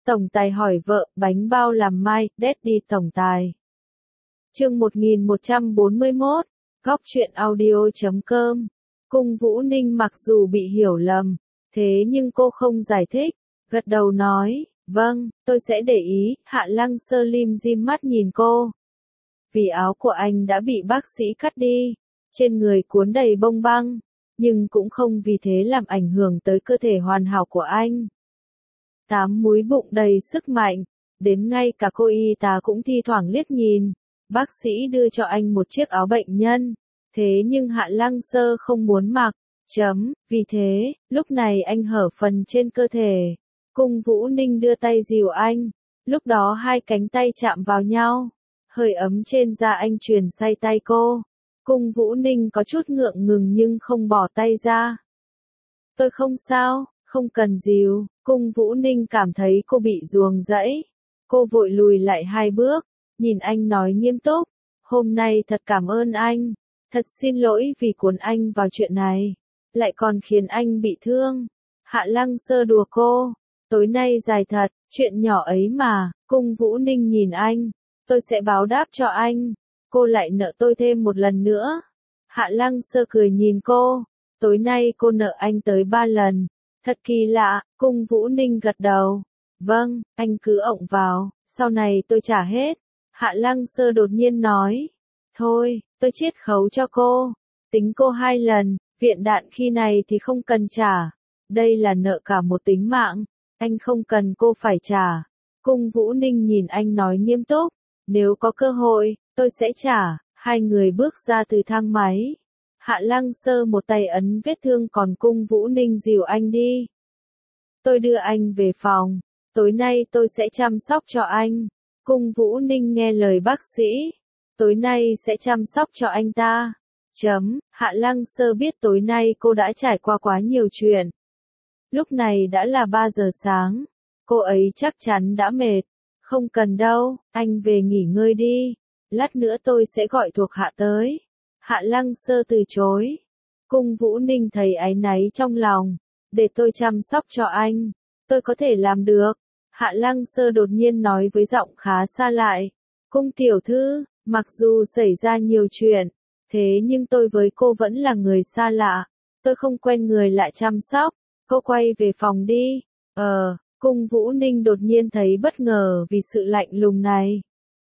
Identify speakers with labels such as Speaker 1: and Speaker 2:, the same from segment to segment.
Speaker 1: Tổng tài hỏi vợ, bánh bao làm mai, Daddy tổng tài. Chương 1141, góc truyện audio.com. Cung Vũ Ninh mặc dù bị hiểu lầm, thế nhưng cô không giải thích, gật đầu nói, vâng, tôi sẽ để ý. Hạ Lăng Sơ lim dim mắt nhìn cô. Vì áo của anh đã bị bác sĩ cắt đi, trên người cuốn đầy bông băng, nhưng cũng không vì thế làm ảnh hưởng tới cơ thể hoàn hảo của anh. 8 múi bụng đầy sức mạnh, đến ngay cả cô y tá cũng thi thoảng liếc nhìn. Bác sĩ đưa cho anh một chiếc áo bệnh nhân, thế nhưng Hạ Lăng Sơ không muốn mặc. Vì thế, lúc này anh hở phần trên cơ thể. Cung Vũ Ninh đưa tay dìu anh, lúc đó hai cánh tay chạm vào nhau, hơi ấm trên da anh truyền say tay cô. Cung Vũ Ninh có chút ngượng ngùng nhưng không bỏ tay ra. Tôi không sao, không cần dìu. Cung Vũ Ninh cảm thấy cô bị ruồng rẫy. Cô vội lùi lại 2 bước, nhìn anh nói nghiêm túc, hôm nay thật cảm ơn anh, thật xin lỗi vì cuốn anh vào chuyện này, lại còn khiến anh bị thương. Hạ Lăng Sơ đùa cô, tối nay dài thật, chuyện nhỏ ấy mà. Cung Vũ Ninh nhìn anh, tôi sẽ báo đáp cho anh, cô lại nợ tôi thêm một lần nữa. Hạ Lăng Sơ cười nhìn cô, tối nay cô nợ anh tới 3 lần. Thật kỳ lạ. Cung Vũ Ninh gật đầu. Vâng, anh cứ ộng vào, sau này tôi trả hết. Hạ Lăng Sơ đột nhiên nói. Thôi, tôi chiết khấu cho cô. Tính cô 2 lần, viện đạn khi này thì không cần trả. Đây là nợ cả một tính mạng, anh không cần cô phải trả. Cung Vũ Ninh nhìn anh nói nghiêm túc. Nếu có cơ hội, tôi sẽ trả. Hai người bước ra từ thang máy. Hạ Lăng Sơ một tay ấn vết thương còn Cung Vũ Ninh dìu anh đi. Tôi đưa anh về phòng, tối nay tôi sẽ chăm sóc cho anh. Cung Vũ Ninh nghe lời bác sĩ, tối nay sẽ chăm sóc cho anh ta. Hạ Lăng Sơ biết tối nay cô đã trải qua quá nhiều chuyện. Lúc này đã là 3 giờ sáng, cô ấy chắc chắn đã mệt. Không cần đâu, anh về nghỉ ngơi đi, lát nữa tôi sẽ gọi thuộc hạ tới. Hạ Lăng Sơ từ chối. Cung Vũ Ninh thấy áy náy trong lòng. Để tôi chăm sóc cho anh. Tôi có thể làm được. Hạ Lăng Sơ đột nhiên nói với giọng khá xa lại. Cung tiểu thư, mặc dù xảy ra nhiều chuyện, thế nhưng tôi với cô vẫn là người xa lạ. Tôi không quen người lạ chăm sóc. Cô quay về phòng đi. Cung Vũ Ninh đột nhiên thấy bất ngờ vì sự lạnh lùng này.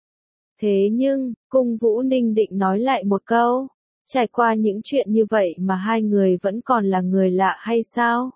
Speaker 1: Thế nhưng, Cung Vũ Ninh định nói lại một câu. Trải qua những chuyện như vậy mà hai người vẫn còn là người lạ hay sao?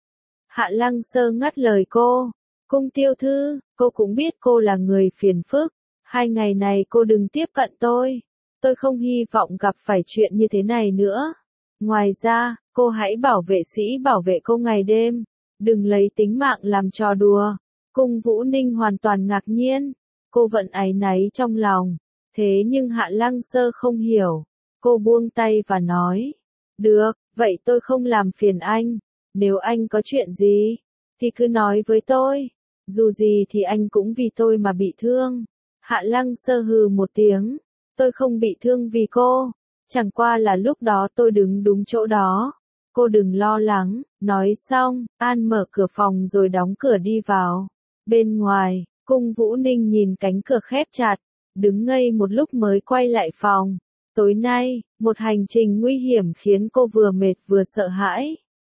Speaker 1: Hạ Lăng Sơ ngắt lời cô. Cung tiểu thư, cô cũng biết cô là người phiền phức. 2 ngày này cô đừng tiếp cận tôi. Tôi không hy vọng gặp phải chuyện như thế này nữa. Ngoài ra, cô hãy bảo vệ sĩ bảo vệ cô ngày đêm. Đừng lấy tính mạng làm trò đùa. Cung Vũ Ninh hoàn toàn ngạc nhiên. Cô vẫn áy náy trong lòng. Thế nhưng Hạ Lăng Sơ không hiểu. Cô buông tay và nói. Được, vậy tôi không làm phiền anh. Nếu anh có chuyện gì, thì cứ nói với tôi. Dù gì thì anh cũng vì tôi mà bị thương. Hạ Lăng Sơ hừ một tiếng. Tôi không bị thương vì cô. Chẳng qua là lúc đó tôi đứng đúng chỗ đó. Cô đừng lo lắng. Nói xong, An mở cửa phòng rồi đóng cửa đi vào. Bên ngoài, Cung Vũ Ninh nhìn cánh cửa khép chặt. Đứng ngây một lúc mới quay lại phòng. Tối nay, một hành trình nguy hiểm khiến cô vừa mệt vừa sợ hãi.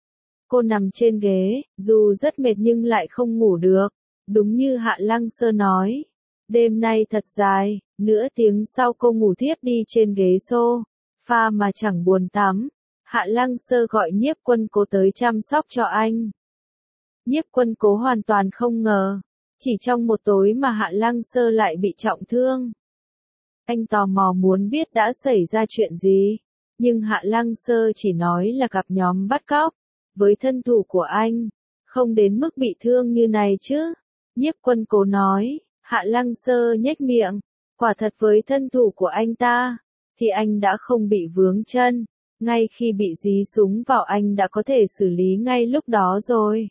Speaker 1: Cô nằm trên ghế, dù rất mệt nhưng lại không ngủ được. Đúng như Hạ Lăng Sơ nói. Đêm nay thật dài, nửa tiếng sau cô ngủ thiếp đi trên ghế sofa mà chẳng buồn tắm. Hạ Lăng Sơ gọi Nhiếp Quân Cố tới chăm sóc cho anh. Nhiếp Quân Cố hoàn toàn không ngờ. Chỉ trong một tối mà Hạ Lăng Sơ lại bị trọng thương. Anh tò mò muốn biết đã xảy ra chuyện gì. Nhưng Hạ Lăng Sơ chỉ nói là gặp nhóm bắt cóc. Với thân thủ của anh, không đến mức bị thương như này chứ. Nhiếp Quân Cố nói. Hạ Lăng Sơ nhếch miệng. Quả thật với thân thủ của anh ta, thì anh đã không bị vướng chân. Ngay khi bị dí súng vào anh đã có thể xử lý ngay lúc đó rồi.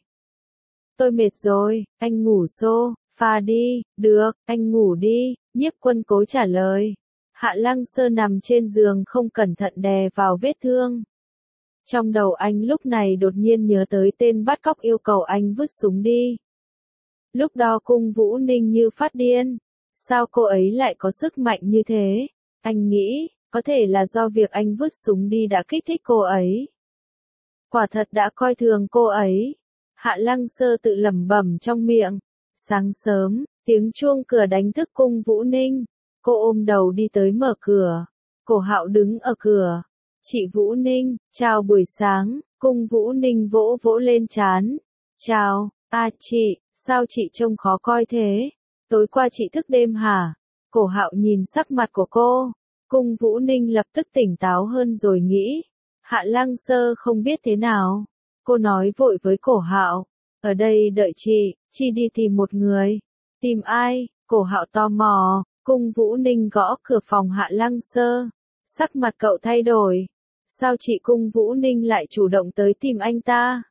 Speaker 1: Tôi mệt rồi, anh ngủ sofa đi. Được, anh ngủ đi. Nhiếp Quân Cố trả lời. Hạ Lăng Sơ nằm trên giường không cẩn thận đè vào vết thương. Trong đầu anh lúc này đột nhiên nhớ tới tên bắt cóc yêu cầu anh vứt súng đi. Lúc đó Cung Vũ Ninh như phát điên. Sao cô ấy lại có sức mạnh như thế? Anh nghĩ, có thể là do việc anh vứt súng đi đã kích thích cô ấy. Quả thật đã coi thường cô ấy. Hạ Lăng Sơ tự lẩm bẩm trong miệng. Sáng sớm, tiếng chuông cửa đánh thức Cung Vũ Ninh. Cô ôm đầu đi tới mở cửa. Cổ Hạo đứng ở cửa. Chị Vũ Ninh, chào buổi sáng. Cung Vũ Ninh vỗ vỗ lên trán. Chào, chị, sao chị trông khó coi thế? Tối qua chị thức đêm hả? Cổ Hạo nhìn sắc mặt của cô. Cung Vũ Ninh lập tức tỉnh táo hơn rồi nghĩ. Hạ Lăng Sơ không biết thế nào. Cô nói vội với Cổ Hạo. Ở đây đợi chị đi tìm một người. Tìm ai? Cổ Hạo tò mò. Cung Vũ Ninh gõ cửa phòng Hạ Lăng Sơ. Sắc mặt cậu thay đổi. Sao chị Cung Vũ Ninh lại chủ động tới tìm anh ta?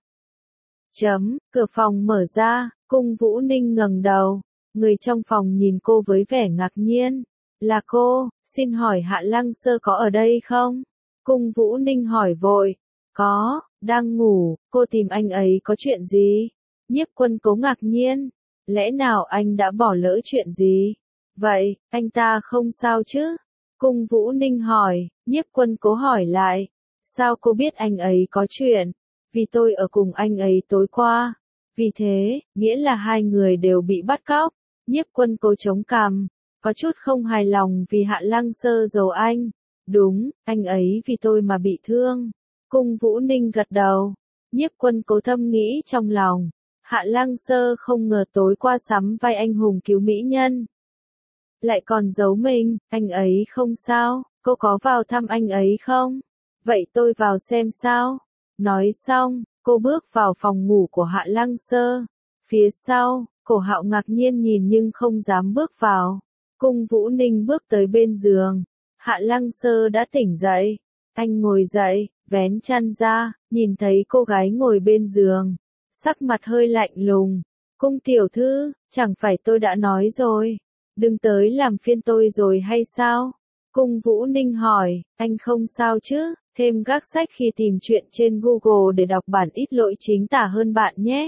Speaker 1: Cửa phòng mở ra, Cung Vũ Ninh ngẩng đầu. Người trong phòng nhìn cô với vẻ ngạc nhiên. Là cô, xin hỏi Hạ Lăng Sơ có ở đây không? Cung Vũ Ninh hỏi vội. Có, đang ngủ, cô tìm anh ấy có chuyện gì? Nhiếp Quân Cố ngạc nhiên. Lẽ nào anh đã bỏ lỡ chuyện gì? Vậy, anh ta không sao chứ? Cung Vũ Ninh hỏi, Nhiếp Quân Cố hỏi lại. Sao cô biết anh ấy có chuyện? Vì tôi ở cùng anh ấy tối qua. Vì thế, nghĩa là hai người đều bị bắt cóc. Nhiếp Quân Cố chống cằm, có chút không hài lòng vì Hạ Lăng Sơ giấu anh. Đúng, anh ấy vì tôi mà bị thương. Cung Vũ Ninh gật đầu. Nhiếp Quân Cố thầm nghĩ trong lòng. Hạ Lăng Sơ không ngờ tối qua sắm vai anh hùng cứu mỹ nhân. Lại còn giấu mình, anh ấy không sao, cô có vào thăm anh ấy không? Vậy tôi vào xem sao? Nói xong, cô bước vào phòng ngủ của Hạ Lăng Sơ. Phía sau, Cổ Hạo ngạc nhiên nhìn nhưng không dám bước vào. Cung Vũ Ninh bước tới bên giường. Hạ Lăng Sơ đã tỉnh dậy. Anh ngồi dậy, vén chăn ra, nhìn thấy cô gái ngồi bên giường. Sắc mặt hơi lạnh lùng. Cung tiểu thư, chẳng phải tôi đã nói rồi. Đừng tới làm phiền tôi rồi hay sao? Cung Vũ Ninh hỏi, anh không sao chứ? Thêm gác sách khi tìm chuyện trên Google để đọc bản ít lỗi chính tả hơn bạn nhé.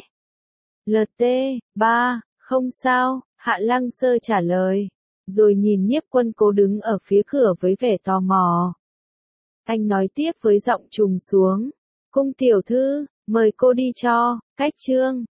Speaker 1: LT3, không sao, Hạ Lăng Sơ trả lời. Rồi nhìn Nhiếp Quân Cố đứng ở phía cửa với vẻ tò mò. Anh nói tiếp với giọng trùng xuống. Cung tiểu thư, mời cô đi cho, cách chương.